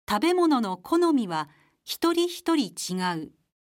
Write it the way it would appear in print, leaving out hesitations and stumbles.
食べ物の好みは一人一人違う。